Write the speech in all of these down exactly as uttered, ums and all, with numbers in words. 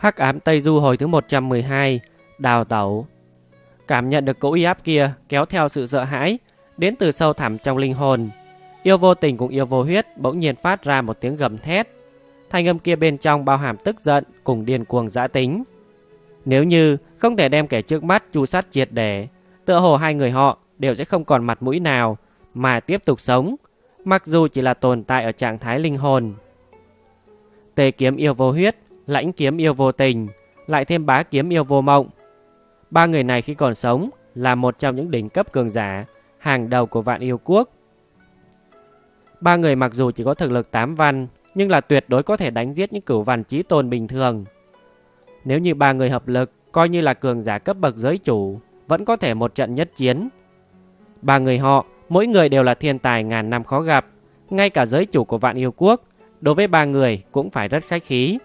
Hắc ám Tây Du hồi thứ một trăm mười hai, Đào Tẩu. Cảm nhận được cỗ uy áp kia kéo theo sự sợ hãi đến từ sâu thẳm trong linh hồn, Yêu Vô Tình cùng Yêu Vô Huyết bỗng nhiên phát ra một tiếng gầm thét. Thanh âm kia bên trong bao hàm tức giận cùng điên cuồng dã tính. Nếu như không thể đem kẻ trước mắt chu sát triệt để, tựa hồ hai người họ đều sẽ không còn mặt mũi nào mà tiếp tục sống, mặc dù chỉ là tồn tại ở trạng thái linh hồn. Tề kiếm Yêu Vô Huyết, Lãnh kiếm Yêu Vô Tình, lại thêm Bá kiếm Yêu Vô Mộng. Ba người này khi còn sống là một trong những đỉnh cấp cường giả hàng đầu của Vạn Yêu Quốc. Ba người mặc dù chỉ có thực lực tám văn, nhưng là tuyệt đối có thể đánh giết những cửu văn chí tôn bình thường. Nếu như ba người hợp lực, coi như là cường giả cấp bậc giới chủ, vẫn có thể một trận nhất chiến. Ba người họ, mỗi người đều là thiên tài ngàn năm khó gặp, ngay cả giới chủ của Vạn Yêu Quốc, đối với ba người cũng phải rất khách khí.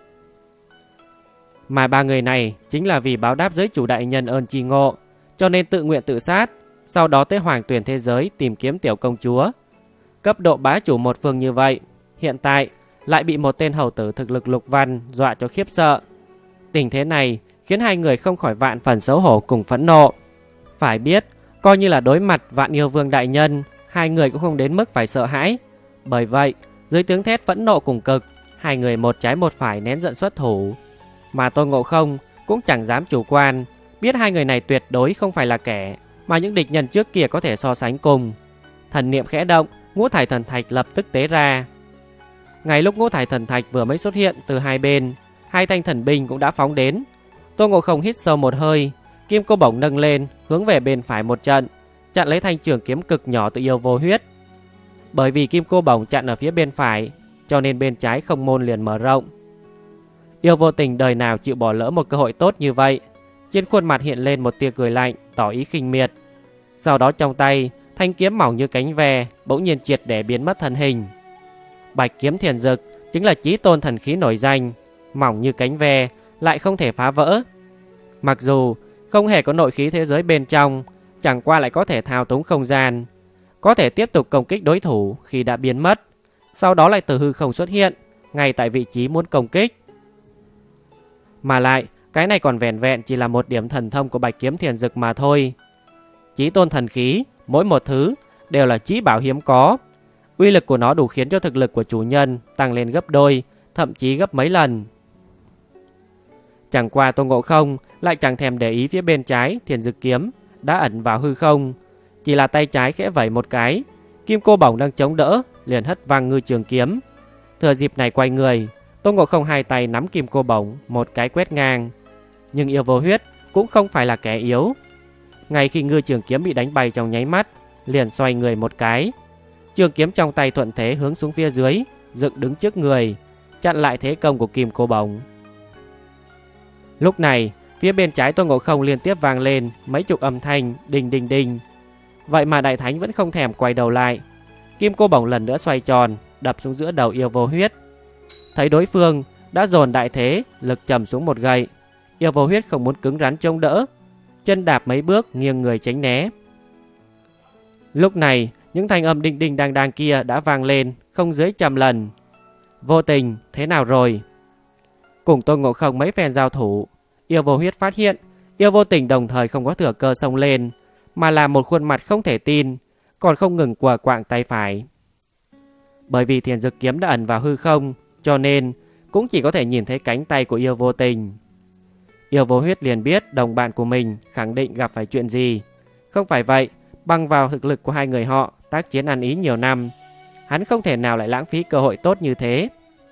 Mà ba người này chính là vì báo đáp giới chủ đại nhân ơn tri ngộ, cho nên tự nguyện tự sát, sau đó tới hoàng tuyển thế giới tìm kiếm tiểu công chúa. Cấp độ bá chủ một phương như vậy, hiện tại lại bị một tên hầu tử thực lực lục văn dọa cho khiếp sợ. Tình thế này khiến hai người không khỏi vạn phần xấu hổ cùng phẫn nộ. Phải biết, coi như là đối mặt Vạn Yêu Vương đại nhân, hai người cũng không đến mức phải sợ hãi. Bởi vậy, dưới tiếng thét phẫn nộ cùng cực, hai người một trái một phải nén giận xuất thủ. Mà Tôn Ngộ Không cũng chẳng dám chủ quan, biết hai người này tuyệt đối không phải là kẻ mà những địch nhân trước kia có thể so sánh cùng. Thần niệm khẽ động, ngũ thải thần thạch lập tức tế ra. Ngay lúc ngũ thải thần thạch vừa mới xuất hiện từ hai bên, hai thanh thần binh cũng đã phóng đến. Tôn Ngộ Không hít sâu một hơi, kim cô bổng nâng lên, hướng về bên phải một trận, chặn lấy thanh trường kiếm cực nhỏ từ Yêu Vô Huyết. Bởi vì kim cô bổng chặn ở phía bên phải, cho nên bên trái không môn liền mở rộng. Yêu Vô Tình đời nào chịu bỏ lỡ một cơ hội tốt như vậy, trên khuôn mặt hiện lên một tia cười lạnh, tỏ ý khinh miệt. Sau đó trong tay, thanh kiếm mỏng như cánh ve bỗng nhiên triệt để biến mất thân hình. Bạch kiếm Thiền Dực chính là chí tôn thần khí nổi danh, mỏng như cánh ve lại không thể phá vỡ. Mặc dù không hề có nội khí thế giới bên trong, chẳng qua lại có thể thao túng không gian, có thể tiếp tục công kích đối thủ khi đã biến mất, sau đó lại từ hư không xuất hiện ngay tại vị trí muốn công kích. Mà lại, cái này còn vẹn vẹn chỉ là một điểm thần thông của Bạch kiếm Thiền Dực mà thôi. Chí tôn thần khí, mỗi một thứ đều là chí bảo hiếm có. Uy lực của nó đủ khiến cho thực lực của chủ nhân tăng lên gấp đôi, thậm chí gấp mấy lần. Chẳng qua Tôn Ngộ Không lại chẳng thèm để ý phía bên trái Thiền Dực kiếm đã ẩn vào hư không, chỉ là tay trái khẽ vẩy một cái, kim cô bổng đang chống đỡ liền hất văng ngư trường kiếm. Thừa dịp này quay người, Tôn Ngộ Không hai tay nắm kim cô bổng một cái quét ngang. Nhưng Yêu Vô Huyết cũng không phải là kẻ yếu. Ngay khi ngư trường kiếm bị đánh bay trong nháy mắt, liền xoay người một cái, trường kiếm trong tay thuận thế hướng xuống phía dưới, dựng đứng trước người, chặn lại thế công của kim cô bổng. Lúc này, phía bên trái Tôn Ngộ Không liên tiếp vang lên mấy chục âm thanh đinh đinh đinh. Vậy mà Đại Thánh vẫn không thèm quay đầu lại. Kim cô bổng lần nữa xoay tròn, đập xuống giữa đầu Yêu Vô Huyết. Thấy đối phương đã dồn đại thế, lực trầm xuống một gậy, Yêu Vô Huyết không muốn cứng rắn chống đỡ, chân đạp mấy bước nghiêng người tránh né. Lúc này, những thanh âm đinh đinh đang đang kia đã vang lên không dưới trăm lần. Vô Tình, thế nào rồi? Cùng Tôn Ngộ Không mấy phen giao thủ, Yêu Vô Huyết phát hiện Yêu Vô Tình đồng thời không có thừa cơ xông lên, mà là một khuôn mặt không thể tin, còn không ngừng quờ quạng tay phải. Bởi vì Thiền Dực kiếm đã ẩn vào hư không, cho nên cũng chỉ có thể nhìn thấy cánh tay của Yêu Vô Tình. Yêu Vô Huyết liền biết đồng bạn của mình khẳng định gặp phải chuyện gì. Không phải vậy, bằng vào thực lực của hai người họ tác chiến ăn ý nhiều năm, hắn không thể nào lại lãng phí cơ hội tốt như thế.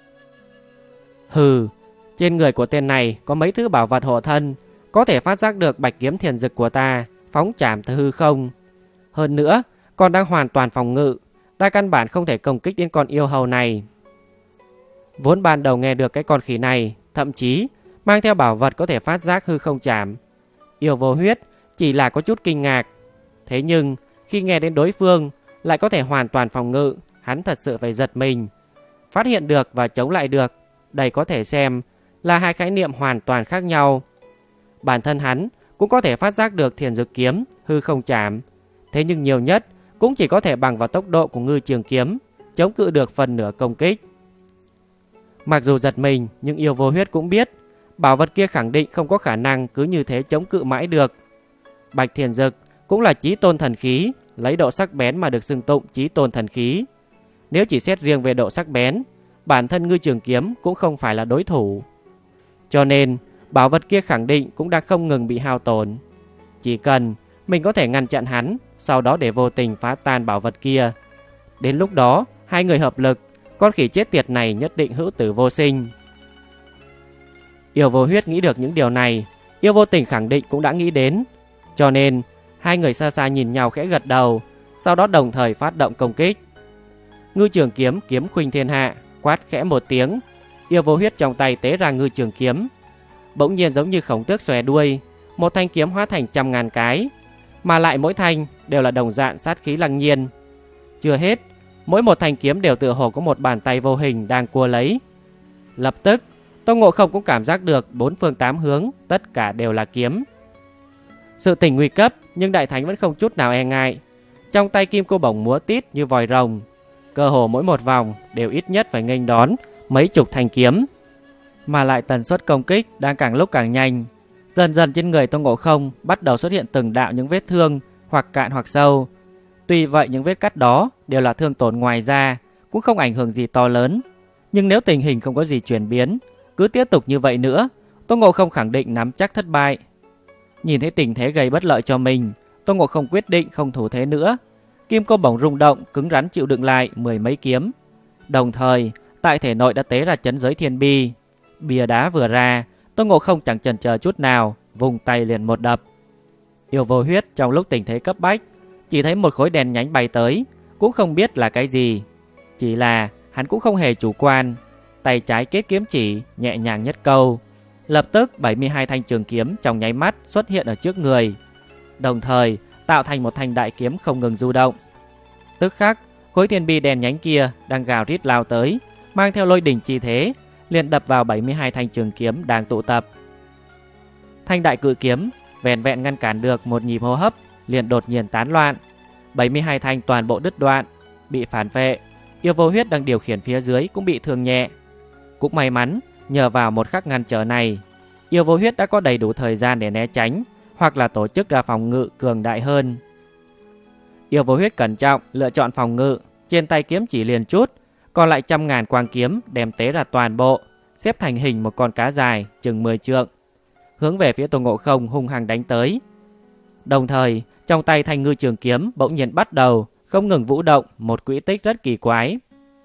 Hừ, trên người của tên này có mấy thứ bảo vật hộ thân, có thể phát giác được Bạch kiếm Thiền Dực của ta phóng chạm từ hư không. Hơn nữa, còn đang hoàn toàn phòng ngự, ta căn bản không thể công kích đến con yêu hầu này. Vốn ban đầu nghe được cái con khỉ này thậm chí mang theo bảo vật có thể phát giác hư không chạm, Yêu Vô Huyết chỉ là có chút kinh ngạc. Thế nhưng khi nghe đến đối phương lại có thể hoàn toàn phòng ngự, hắn thật sự phải giật mình. Phát hiện được và chống lại được, đây có thể xem là hai khái niệm hoàn toàn khác nhau. Bản thân hắn cũng có thể phát giác được Thiền Dực kiếm hư không chạm, thế nhưng nhiều nhất cũng chỉ có thể bằng vào tốc độ của ngư trường kiếm chống cự được phần nửa công kích. Mặc dù giật mình, nhưng Yêu Vô Huyết cũng biết bảo vật kia khẳng định không có khả năng cứ như thế chống cự mãi được. Bạch Thiền Dực cũng là chí tôn thần khí, lấy độ sắc bén mà được xưng tụng chí tôn thần khí. Nếu chỉ xét riêng về độ sắc bén, bản thân Ngư Trường Kiếm cũng không phải là đối thủ. Cho nên, bảo vật kia khẳng định cũng đang không ngừng bị hao tổn. Chỉ cần mình có thể ngăn chặn hắn, sau đó để vô tình phá tan bảo vật kia. Đến lúc đó, hai người hợp lực, con khỉ chết tiệt này nhất định hữu tử vô sinh. Yêu Vô Huyết nghĩ được những điều này, Yêu Vô Tình khẳng định cũng đã nghĩ đến. Cho nên, hai người xa xa nhìn nhau khẽ gật đầu, sau đó đồng thời phát động công kích. Ngư Trường Kiếm kiếm khuynh thiên hạ, quát khẽ một tiếng, Yêu Vô Huyết trong tay tế ra Ngư Trường Kiếm. Bỗng nhiên giống như khổng tước xòe đuôi, một thanh kiếm hóa thành trăm ngàn cái, mà lại mỗi thanh đều là đồng dạng sát khí lăng nhiên. Chưa hết, mỗi một thanh kiếm đều tựa hồ có một bàn tay vô hình đang cua lấy. Lập tức, Tôn Ngộ Không cũng cảm giác được bốn phương tám hướng tất cả đều là kiếm. Sự tình nguy cấp, nhưng Đại Thánh vẫn không chút nào e ngại. Trong tay kim cô bổng múa tít như vòi rồng, cơ hồ mỗi một vòng đều ít nhất phải nghênh đón mấy chục thanh kiếm, mà lại tần suất công kích đang càng lúc càng nhanh. Dần dần trên người Tôn Ngộ Không bắt đầu xuất hiện từng đạo những vết thương, hoặc cạn hoặc sâu. Tuy vậy những vết cắt đó đều là thương tổn ngoài da, cũng không ảnh hưởng gì to lớn. Nhưng nếu tình hình không có gì chuyển biến, cứ tiếp tục như vậy nữa, Tôn Ngộ Không khẳng định nắm chắc thất bại. Nhìn thấy tình thế gây bất lợi cho mình, Tôn Ngộ Không quyết định không thủ thế nữa. Kim cô bổng rung động, cứng rắn chịu đựng lại mười mấy kiếm. Đồng thời, tại thể nội đã tế ra chấn giới thiên bi. Bìa đá vừa ra, Tôn Ngộ Không chẳng chần chờ chút nào, vùng tay liền một đập. Yêu Vô Huyết trong lúc tình thế cấp bách, chỉ thấy một khối đèn nhánh bay tới, cũng không biết là cái gì. Chỉ là hắn cũng không hề chủ quan, tay trái kết kiếm chỉ, nhẹ nhàng nhất câu. Lập tức bảy mươi hai thanh trường kiếm trong nháy mắt xuất hiện ở trước người, đồng thời tạo thành một thanh đại kiếm không ngừng du động. Tức khắc, khối thiên bi đèn nhánh kia đang gào rít lao tới, mang theo lôi đỉnh chi thế, liền đập vào bảy mươi hai thanh trường kiếm đang tụ tập. Thanh đại cự kiếm vẹn vẹn ngăn cản được một nhịp hô hấp, liền đột nhiên tán loạn. bảy mươi hai thanh toàn bộ đứt đoạn, bị phản vệ. Yêu Vô Huyết đang điều khiển phía dưới cũng bị thương nhẹ. Cũng may mắn, nhờ vào một khắc ngăn trở này, Yêu Vô Huyết đã có đầy đủ thời gian để né tránh, hoặc là tổ chức ra phòng ngự cường đại hơn. Yêu Vô Huyết cẩn trọng lựa chọn phòng ngự, trên tay kiếm chỉ liền chút, còn lại trăm ngàn quang kiếm đem tế ra toàn bộ, xếp thành hình một con cá dài chừng mười trượng, hướng về phía Tôn Ngộ Không hung hăng đánh tới. Đồng thời, trong tay thanh Ngư Trường Kiếm bỗng nhiên bắt đầu không ngừng vũ động một quỹ tích rất kỳ quái.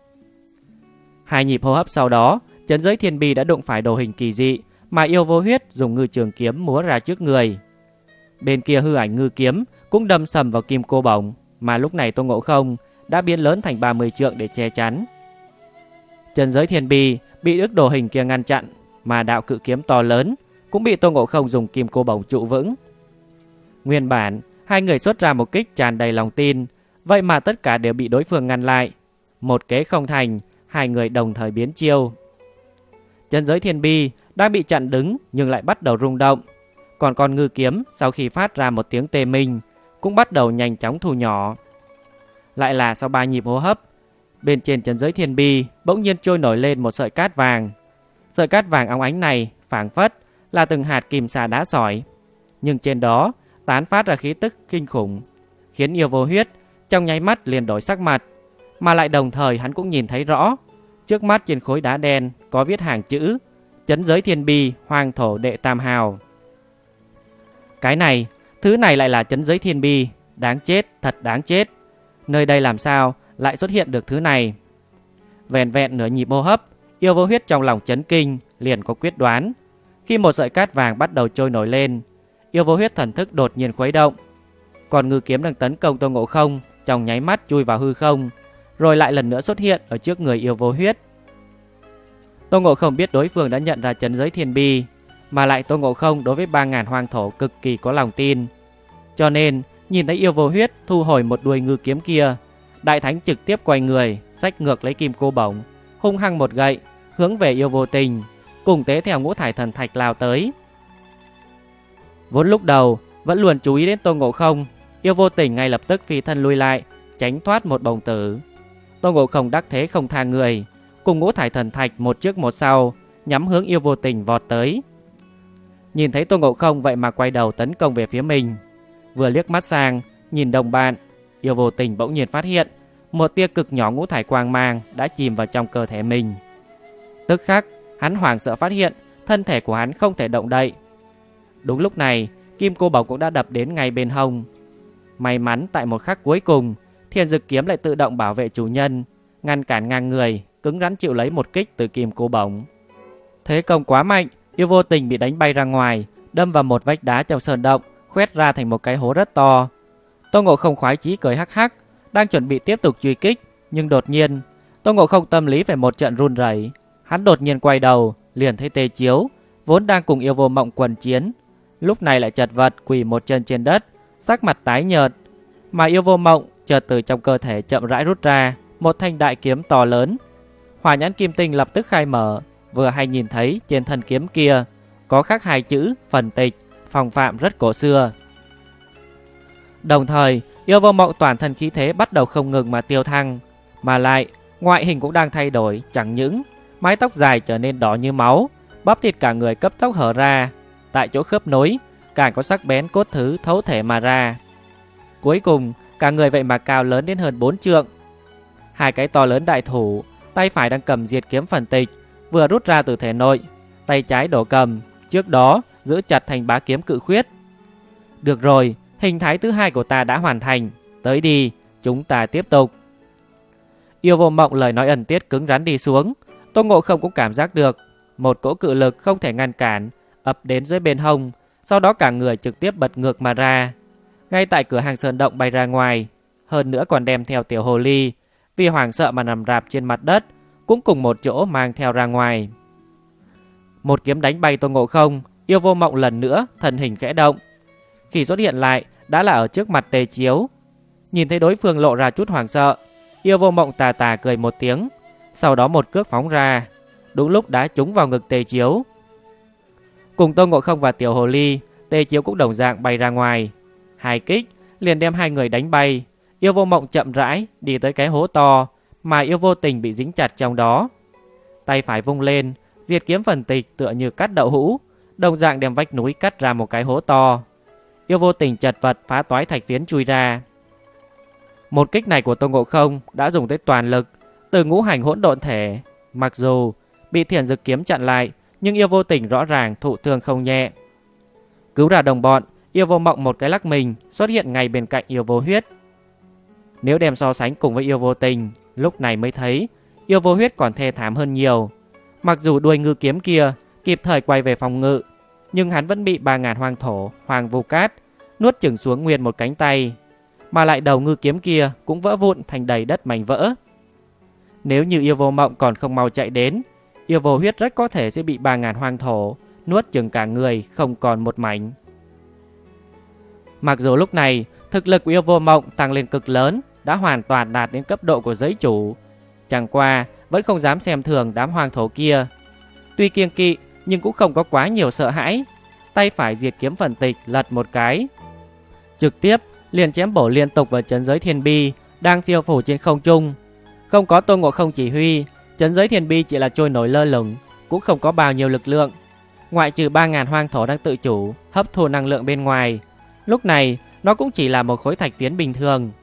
Hai nhịp hô hấp sau đó, chấn giới thiên bi đã đụng phải đồ hình kỳ dị mà Yêu Vô Huyết dùng Ngư Trường Kiếm múa ra trước người. Bên kia hư ảnh ngư kiếm cũng đâm sầm vào kim cô bổng, mà lúc này Tôn Ngộ Không đã biến lớn thành ba mươi trượng để che chắn. Chấn giới thiên bi bị ức đồ hình kia ngăn chặn, mà đạo cự kiếm to lớn cũng bị Tôn Ngộ Không dùng kim cô bổng trụ vững. Nguyên bản, hai người xuất ra một kích tràn đầy lòng tin, vậy mà tất cả đều bị đối phương ngăn lại. Một kế không thành, hai người đồng thời biến chiêu. Chấn giới thiên bi đang bị chặn đứng nhưng lại bắt đầu rung động. Còn con ngư kiếm sau khi phát ra một tiếng tê minh cũng bắt đầu nhanh chóng thu nhỏ. Lại là sau ba nhịp hô hấp, bên trên chấn giới thiên bi bỗng nhiên trôi nổi lên một sợi cát vàng. Sợi cát vàng óng ánh này phảng phất là từng hạt kim sa đá sỏi, nhưng trên đó tán phát ra khí tức kinh khủng, khiến Yêu Vô Huyết trong nháy mắt liền đổi sắc mặt, mà lại đồng thời hắn cũng nhìn thấy rõ, trước mắt trên khối đá đen có viết hàng chữ chấn giới thiên bi hoàng thổ đệ tam hào. Cái này, thứ này lại là chấn giới thiên bi, đáng chết, thật đáng chết. Nơi đây làm sao lại xuất hiện được thứ này? Vẹn vẹn nửa nhịp hô hấp, Yêu Vô Huyết trong lòng chấn kinh, liền có quyết đoán. Khi một sợi cát vàng bắt đầu trôi nổi lên, Yêu Vô Huyết thần thức đột nhiên khuấy động. Còn ngư kiếm đang tấn công Tôn Ngộ Không trong nháy mắt chui vào hư không, rồi lại lần nữa xuất hiện ở trước người Yêu Vô Huyết. Tôn Ngộ Không biết đối phương đã nhận ra chấn giới thiên bi, mà lại Tôn Ngộ Không đối với ba ngàn hoang thổ cực kỳ có lòng tin. Cho nên, nhìn thấy Yêu Vô Huyết thu hồi một đuôi ngư kiếm kia, Đại Thánh trực tiếp quay người, xách ngược lấy kim cô bổng, hung hăng một gậy, hướng về Yêu Vô Tình, cùng tế theo ngũ thải thần thạch lao tới. Vốn lúc đầu vẫn luôn chú ý đến Tôn Ngộ Không, Yêu Vô Tình ngay lập tức phi thân lui lại, tránh thoát một bổng tử. Tôn Ngộ Không đắc thế không tha người, cùng ngũ thải thần thạch một trước một sau, nhắm hướng Yêu Vô Tình vọt tới. Nhìn thấy Tôn Ngộ Không vậy mà quay đầu tấn công về phía mình. Vừa liếc mắt sang nhìn đồng bạn, Yêu Vô Tình bỗng nhiên phát hiện một tia cực nhỏ ngũ thải quang mang đã chìm vào trong cơ thể mình. Tức khắc hắn hoảng sợ phát hiện thân thể của hắn không thể động đậy. Đúng lúc này kim cô bổng cũng đã đập đến ngay bên hông. May mắn tại một khắc cuối cùng, Thiên Dực kiếm lại tự động bảo vệ chủ nhân, ngăn cản ngang người, cứng rắn chịu lấy một kích từ kim cô bổng. Thế công quá mạnh, Yêu Vô Tình bị đánh bay ra ngoài, đâm vào một vách đá trong sơn động, khoét ra thành một cái hố rất to. Tôn Ngộ Không khoái chí cười hắc hắc, đang chuẩn bị tiếp tục truy kích, nhưng đột nhiên Tôn Ngộ Không tâm lý phải một trận run rẩy. Hắn đột nhiên quay đầu, liền thấy Tê Chiếu vốn đang cùng Yêu Vô Mộng quần chiến, lúc này lại chật vật quỳ một chân trên đất, sắc mặt tái nhợt. Mà Yêu Vô Mộng chợt từ trong cơ thể chậm rãi rút ra một thanh đại kiếm to lớn. Hỏa nhãn kim tinh lập tức khai mở, vừa hay nhìn thấy trên thân kiếm kia có khắc hai chữ phần tịch, phong phạm rất cổ xưa. Đồng thời Yêu Vô Mộng toàn thân khí thế bắt đầu không ngừng mà tiêu thăng, mà lại ngoại hình cũng đang thay đổi, chẳng những mái tóc dài trở nên đỏ như máu, bắp thịt cả người cấp tốc hở ra, tại chỗ khớp nối càng có sắc bén cốt thứ thấu thể mà ra. Cuối cùng cả người vậy mà cao lớn đến hơn bốn trượng. Hai cái to lớn đại thủ, tay phải đang cầm diệt kiếm phần tịch vừa rút ra từ thể nội, tay trái đổ cầm, trước đó giữ chặt thành bá kiếm cự khuyết. Được rồi, hình thái thứ hai của ta đã hoàn thành, tới đi, chúng ta tiếp tục. Yêu Vô Mộng lời nói ẩn tiết cứng rắn đi xuống. Tôn Ngộ Không cũng cảm giác được một cỗ cự lực không thể ngăn cản ập đến dưới bên hông, sau đó cả người trực tiếp bật ngược mà ra, ngay tại cửa hàng sơn động bay ra ngoài. Hơn nữa còn đem theo tiểu hồ ly, vì hoảng sợ mà nằm rạp trên mặt đất, cũng cùng một chỗ mang theo ra ngoài. Một kiếm đánh bay Tôn Ngộ Không, Yêu Vô Mộng lần nữa thân hình khẽ động. Khi xuất hiện lại đã là ở trước mặt Tê Chiếu. Nhìn thấy đối phương lộ ra chút hoảng sợ, Yêu Vô Mộng tà tà cười một tiếng, sau đó một cước phóng ra, đúng lúc đã trúng vào ngực Tê Chiếu. Cùng Tôn Ngộ Không và tiểu hồ ly, Tê Chiếu cũng đồng dạng bay ra ngoài. Hai kích liền đem hai người đánh bay. Yêu Vô Mộng chậm rãi đi tới cái hố to mà Yêu Vô Tình bị dính chặt trong đó. Tay phải vung lên, diệt kiếm phần tịch tựa như cắt đậu hũ, đồng dạng đem vách núi cắt ra một cái hố to. Yêu Vô Tình chật vật phá toái thạch phiến chui ra. Một kích này của Tôn Ngộ Không đã dùng tới toàn lực, từ ngũ hành hỗn độn thể. Mặc dù bị Thiền Dực kiếm chặn lại, nhưng Yêu Vô Tình rõ ràng thụ thương không nhẹ. Cứu ra đồng bọn, Yêu Vô Mộng một cái lắc mình xuất hiện ngay bên cạnh Yêu Vô Huyết. Nếu đem so sánh cùng với Yêu Vô Tình, lúc này mới thấy Yêu Vô Huyết còn thê thảm hơn nhiều. Mặc dù đuôi ngư kiếm kia kịp thời quay về phòng ngự, nhưng hắn vẫn bị ba ngàn hoang thổ, hoàng vu cát nuốt chửng xuống nguyên một cánh tay, mà lại đầu ngư kiếm kia cũng vỡ vụn thành đầy đất mảnh vỡ. Nếu như Yêu Vô Mộng còn không mau chạy đến, Yêu Vô Huyết rất có thể sẽ bị ba ngàn hoang thổ nuốt chửng cả người không còn một mảnh. Mặc dù lúc này thực lực của Yêu Vô Mộng tăng lên cực lớn, đã hoàn toàn đạt đến cấp độ của giới chủ, chẳng qua vẫn không dám xem thường đám hoang thổ kia. Tuy kiêng kỵ nhưng cũng không có quá nhiều sợ hãi. Tay phải diệt kiếm phần tịch lật một cái, trực tiếp liền chém bổ liên tục vào chấn giới thiên bi đang phiêu phù trên không trung. Không có Tôn Ngộ Không chỉ huy, chấn giới thiên bi chỉ là trôi nổi lơ lửng, cũng không có bao nhiêu lực lượng. Ngoại trừ ba ngàn hoang thổ đang tự chủ hấp thu năng lượng bên ngoài, lúc này nó cũng chỉ là một khối thạch phiến bình thường.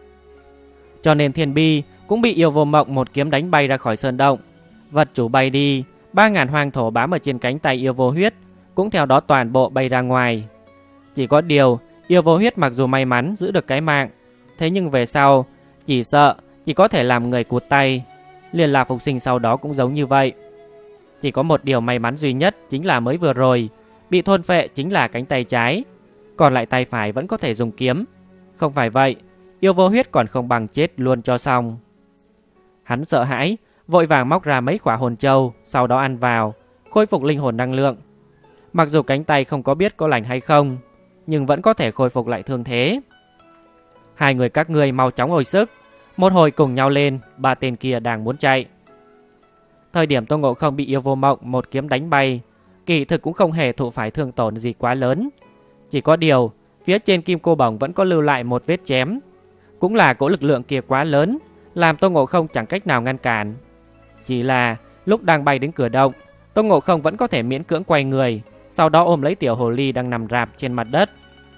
Cho nên thiên bi cũng bị Yêu Vô Mộng một kiếm đánh bay ra khỏi sơn động. Vật chủ bay đi, ba ngàn hoang thổ bám ở trên cánh tay Yêu Vô Huyết cũng theo đó toàn bộ bay ra ngoài. Chỉ có điều Yêu Vô Huyết mặc dù may mắn giữ được cái mạng, thế nhưng về sau chỉ sợ chỉ có thể làm người cụt tay. Liên Lạc Phục Sinh sau đó cũng giống như vậy. Chỉ có một điều may mắn duy nhất chính là mới vừa rồi bị thôn phệ chính là cánh tay trái, còn lại tay phải vẫn có thể dùng kiếm. Không phải vậy, Yêu Vô Huyết còn không bằng chết luôn cho xong. Hắn sợ hãi, vội vàng móc ra mấy quả hồn châu, sau đó ăn vào, khôi phục linh hồn năng lượng. Mặc dù cánh tay không có biết có lành hay không, nhưng vẫn có thể khôi phục lại thương thế. Hai người các ngươi mau chóng hồi sức. Một hồi cùng nhau lên, ba tên kia đang muốn chạy. Thời điểm Tôn Ngộ Không bị Yêu Vô Mộng một kiếm đánh bay, kỳ thực cũng không hề thụ phải thương tổn gì quá lớn. Chỉ có điều phía trên kim cô bổng vẫn có lưu lại một vết chém. Cũng là cỗ lực lượng kia quá lớn, làm Tôn Ngộ Không chẳng cách nào ngăn cản. Chỉ là lúc đang bay đến cửa động, Tôn Ngộ Không vẫn có thể miễn cưỡng quay người, sau đó ôm lấy tiểu hồ ly đang nằm rạp trên mặt đất.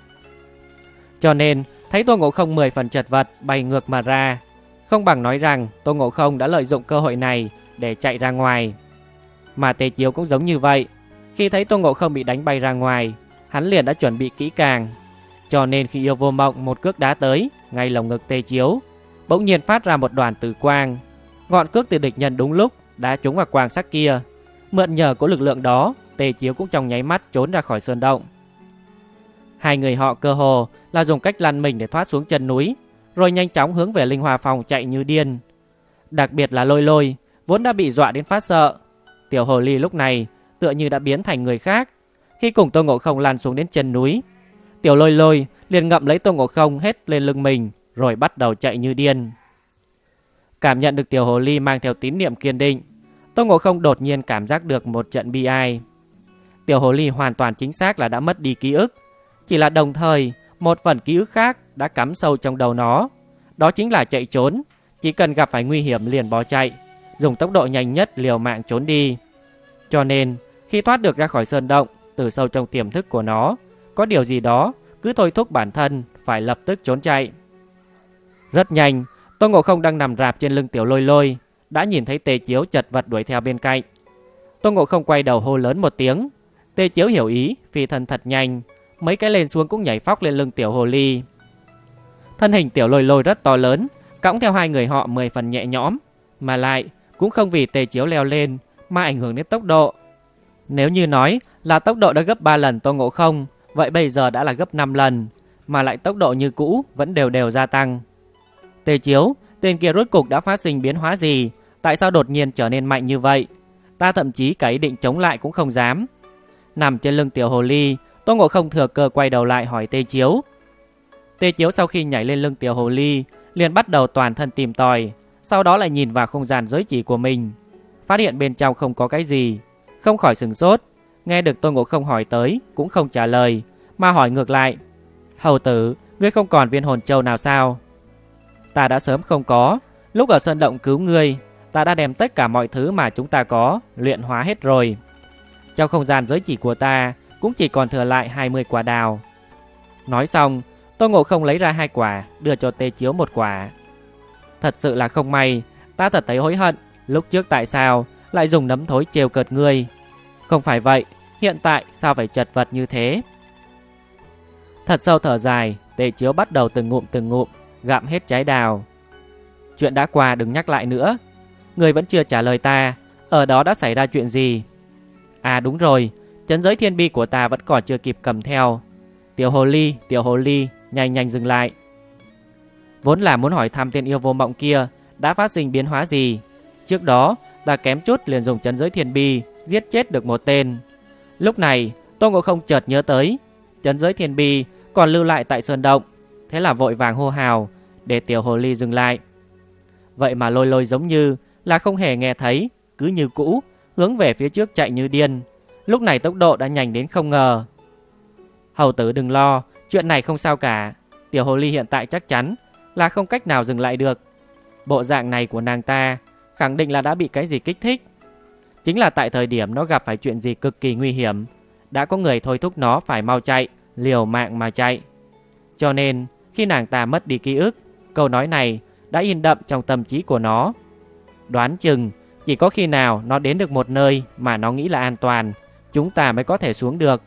Cho nên thấy Tôn Ngộ Không mười phần chật vật bay ngược mà ra. Không bằng nói rằng Tôn Ngộ Không đã lợi dụng cơ hội này để chạy ra ngoài. Mà Tề Chiếu cũng giống như vậy. Khi thấy Tôn Ngộ Không bị đánh bay ra ngoài, hắn liền đã chuẩn bị kỹ càng. Cho nên khi Yêu Vô Mộng một cước đá tới ngay lồng ngực Tề Chiếu, bỗng nhiên phát ra một đoàn tử quang. Ngọn cước từ địch nhân đúng lúc đá trúng vào quang sắc kia. Mượn nhờ có lực lượng đó, Tề Chiếu cũng trong nháy mắt trốn ra khỏi sơn động. Hai người họ cơ hồ là dùng cách lăn mình để thoát xuống chân núi, rồi nhanh chóng hướng về Linh Hoa Phòng chạy như điên. Đặc biệt là Lôi Lôi, vốn đã bị dọa đến phát sợ. Tiểu hồ ly lúc này tựa như đã biến thành người khác. Khi cùng Tôn Ngộ Không lăn xuống đến chân núi, tiểu Lôi Lôi liền ngậm lấy Tôn Ngộ Không hết lên lưng mình, rồi bắt đầu chạy như điên. Cảm nhận được tiểu hồ ly mang theo tín niệm kiên định, Tôn Ngộ Không đột nhiên cảm giác được một trận bi ai. Tiểu hồ ly hoàn toàn chính xác là đã mất đi ký ức, chỉ là đồng thời một phần ký ức khác đã cắm sâu trong đầu nó. Đó chính là chạy trốn, chỉ cần gặp phải nguy hiểm liền bỏ chạy, dùng tốc độ nhanh nhất liều mạng trốn đi. Cho nên khi thoát được ra khỏi sơn động, từ sâu trong tiềm thức của nó có điều gì đó cứ thôi thúc bản thân phải lập tức trốn chạy. Rất nhanh, Tôn Ngộ Không đang nằm rạp trên lưng tiểu Lôi Lôi đã nhìn thấy Tề Chiếu chật vật đuổi theo bên cạnh. Tôn Ngộ Không quay đầu hô lớn một tiếng. Tề Chiếu hiểu ý, phi thân thật nhanh, mấy cái lên xuống cũng nhảy phóc lên lưng tiểu hồ ly. Thân hình tiểu Lôi Lôi rất to lớn, cõng theo hai người họ mười phần nhẹ nhõm, mà lại cũng không vì Tề Chiếu leo lên mà ảnh hưởng đến tốc độ. Nếu như nói là tốc độ đã gấp ba lần Tôn Ngộ Không, vậy bây giờ đã là gấp năm lần, mà lại tốc độ như cũ vẫn đều đều gia tăng. Tề Chiếu, tên kia rốt cục đã phát sinh biến hóa gì? Tại sao đột nhiên trở nên mạnh như vậy? Ta thậm chí cả ý định chống lại cũng không dám. Nằm trên lưng tiểu hồ ly, Tôn Ngộ Không thừa cơ quay đầu lại hỏi Tề Chiếu. Tề Chiếu sau khi nhảy lên lưng tiểu hồ ly, liền bắt đầu toàn thân tìm tòi, sau đó lại nhìn vào không gian giới chỉ của mình, phát hiện bên trong không có cái gì, không khỏi sửng sốt. Nghe được Tôn Ngộ Không hỏi tới cũng không trả lời, mà hỏi ngược lại: Hầu tử, ngươi không còn viên hồn châu nào sao? Ta đã sớm không có, lúc ở sơn động cứu ngươi, ta đã đem tất cả mọi thứ mà chúng ta có luyện hóa hết rồi. Trong không gian giới chỉ của ta cũng chỉ còn thừa lại hai mươi quả đào. Nói xong, Tôn Ngộ Không lấy ra hai quả, đưa cho Tề Chiếu một quả. Thật sự là không may, ta thật thấy hối hận, lúc trước tại sao lại dùng nấm thối trêu cợt ngươi. Không phải vậy, hiện tại sao phải chật vật như thế? Thật sâu thở dài, Tề Chiếu bắt đầu từng ngụm từng ngụm gặm hết trái đào. Chuyện đã qua đừng nhắc lại nữa. Ngươi vẫn chưa trả lời ta, ở đó đã xảy ra chuyện gì? À đúng rồi, trấn giới thiên bi của ta vẫn còn chưa kịp cầm theo. Tiểu hồ ly, tiểu hồ ly, nhanh nhanh dừng lại. Vốn là muốn hỏi thăm tên Yêu Vô Mộng kia đã phát sinh biến hóa gì. Trước đó ta kém chút liền dùng trấn giới thiên bi giết chết được một tên. Lúc này Tôn Ngộ Không chợt nhớ tới trấn giới thiên bi còn lưu lại tại sơn động, thế là vội vàng hô hào để tiểu hồ ly dừng lại. Vậy mà Lôi Lôi giống như là không hề nghe thấy, cứ như cũ hướng về phía trước chạy như điên. Lúc này tốc độ đã nhanh đến không ngờ. Hầu tử đừng lo, chuyện này không sao cả. Tiểu hồ ly hiện tại chắc chắn là không cách nào dừng lại được. Bộ dạng này của nàng ta khẳng định là đã bị cái gì kích thích. Chính là tại thời điểm nó gặp phải chuyện gì cực kỳ nguy hiểm, đã có người thôi thúc nó phải mau chạy, liều mạng mà chạy. Cho nên khi nàng ta mất đi ký ức, câu nói này đã in đậm trong tâm trí của nó. Đoán chừng chỉ có khi nào nó đến được một nơi mà nó nghĩ là an toàn, chúng ta mới có thể xuống được.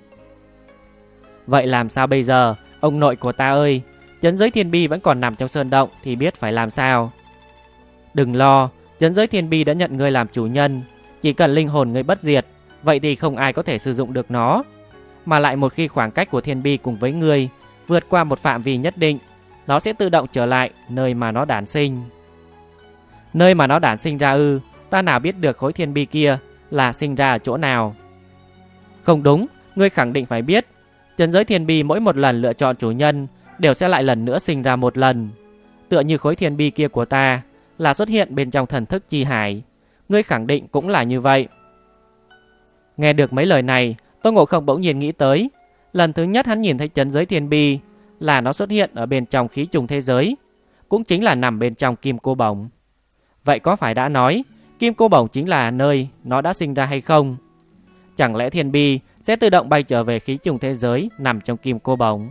Vậy làm sao bây giờ, ông nội của ta ơi? Trấn giới thiên bi vẫn còn nằm trong sơn động thì biết phải làm sao. Đừng lo, trấn giới thiên bi đã nhận ngươi làm chủ nhân. Chỉ cần linh hồn ngươi bất diệt, vậy thì không ai có thể sử dụng được nó. Mà lại một khi khoảng cách của thiên bi cùng với ngươi vượt qua một phạm vi nhất định, nó sẽ tự động trở lại nơi mà nó đản sinh. Nơi mà nó đản sinh ra ư? Ta nào biết được khối thiên bi kia là sinh ra ở chỗ nào? Không đúng, ngươi khẳng định phải biết. Trấn giới thiên bi mỗi một lần lựa chọn chủ nhân đều sẽ lại lần nữa sinh ra một lần. Tựa như khối thiên bi kia của ta là xuất hiện bên trong thần thức chi hải, ngươi khẳng định cũng là như vậy. Nghe được mấy lời này, Tôn Ngộ Không bỗng nhiên nghĩ tới, lần thứ nhất hắn nhìn thấy trấn giới thiên bi là nó xuất hiện ở bên trong khí trùng thế giới, cũng chính là nằm bên trong kim cô bổng. Vậy có phải đã nói kim cô bổng chính là nơi nó đã sinh ra hay không? Chẳng lẽ thiên bi sẽ tự động bay trở về khí trùng thế giới nằm trong kim cô bổng.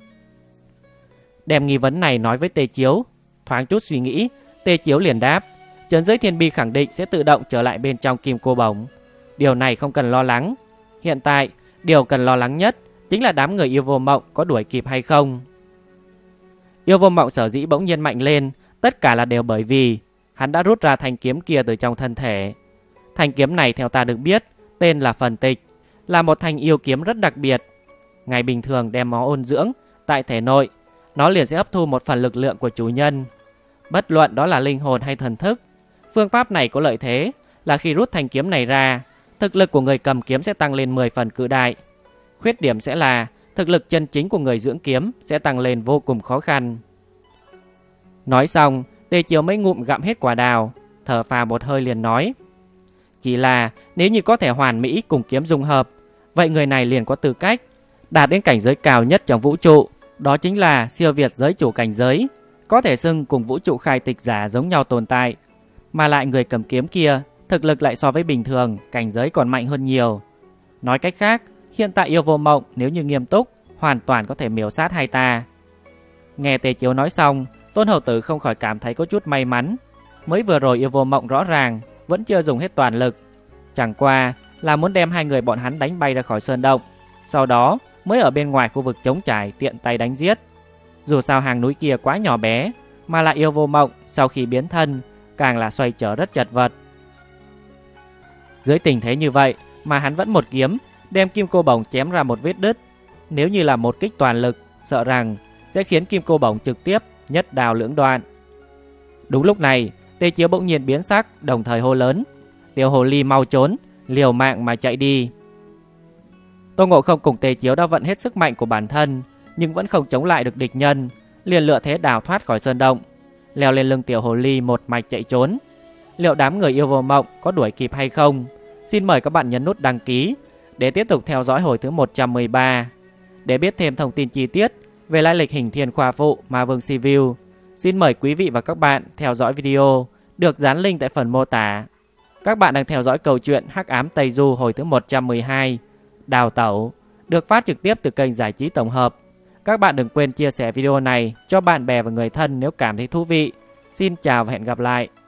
Đem nghi vấn này nói với Tê Chiếu. Thoáng chút suy nghĩ, Tê Chiếu liền đáp, chấn giới thiên bi khẳng định sẽ tự động trở lại bên trong kim cô bổng. Điều này không cần lo lắng. Hiện tại, điều cần lo lắng nhất chính là đám người Yêu Vô Mộng có đuổi kịp hay không. Yêu Vô Mộng sở dĩ bỗng nhiên mạnh lên, tất cả là đều bởi vì hắn đã rút ra thanh kiếm kia từ trong thân thể. Thanh kiếm này theo ta được biết, tên là Phần Tịch, là một thanh yêu kiếm rất đặc biệt. Ngày bình thường đem máu ôn dưỡng tại thể nội, nó liền sẽ hấp thu một phần lực lượng của chủ nhân. Bất luận đó là linh hồn hay thần thức, phương pháp này có lợi thế là khi rút thanh kiếm này ra, thực lực của người cầm kiếm sẽ tăng lên mười phần cự đại. Khuyết điểm sẽ là thực lực chân chính của người dưỡng kiếm sẽ tăng lên vô cùng khó khăn. Nói xong, Tê Chiếu mấy ngụm gặm hết quả đào, thở phào một hơi liền nói, chỉ là nếu như có thể hoàn mỹ cùng kiếm dung hợp, vậy người này liền có tư cách đạt đến cảnh giới cao nhất trong vũ trụ, đó chính là siêu việt giới chủ cảnh giới, có thể xưng cùng vũ trụ khai tịch giả giống nhau tồn tại. Mà lại người cầm kiếm kia thực lực lại so với bình thường cảnh giới còn mạnh hơn nhiều. Nói cách khác, hiện tại Yêu Vô Mộng nếu như nghiêm túc, hoàn toàn có thể miểu sát hai ta. Nghe Tê Chiếu nói xong, Tôn Hầu Tử không khỏi cảm thấy có chút may mắn. Mới vừa rồi Yêu Vô Mộng rõ ràng vẫn chưa dùng hết toàn lực, chẳng qua là muốn đem hai người bọn hắn đánh bay ra khỏi sơn động, sau đó mới ở bên ngoài khu vực trống trải tiện tay đánh giết. Dù sao hang núi kia quá nhỏ bé, mà lại Yêu Vô Mộng sau khi biến thân càng là xoay trở rất chật vật. Dưới tình thế như vậy mà hắn vẫn một kiếm đem kim cô bổng chém ra một vết đứt. Nếu như là một kích toàn lực, sợ rằng sẽ khiến kim cô bổng trực tiếp nhất đào lưỡng đoạn. Đúng lúc này, Tê Chiếu bỗng nhiên biến sắc, đồng thời hô lớn, Tiểu hồ ly mau trốn, liều mạng mà chạy đi. Tô Ngộ Không cùng Tê Chiếu đã vận hết sức mạnh của bản thân, nhưng vẫn không chống lại được địch nhân, liền lựa thế đào thoát khỏi sơn động, leo lên lưng tiểu hồ ly một mạch chạy trốn. Liệu đám người Yêu Vô Mộng có đuổi kịp hay không? Xin mời các bạn nhấn nút đăng ký để tiếp tục theo dõi hồi thứ một trăm mười ba. Để biết thêm thông tin chi tiết về lai lịch Hình Thiên Khoa Phụ Ma Vương Sivu, xin mời quý vị và các bạn theo dõi video được dán link tại phần mô tả. Các bạn đang theo dõi câu chuyện Hắc Ám Tây Du hồi thứ một trăm mười hai, Đào Tẩu, được phát trực tiếp từ kênh giải trí tổng hợp. Các bạn đừng quên chia sẻ video này cho bạn bè và người thân nếu cảm thấy thú vị. Xin chào và hẹn gặp lại.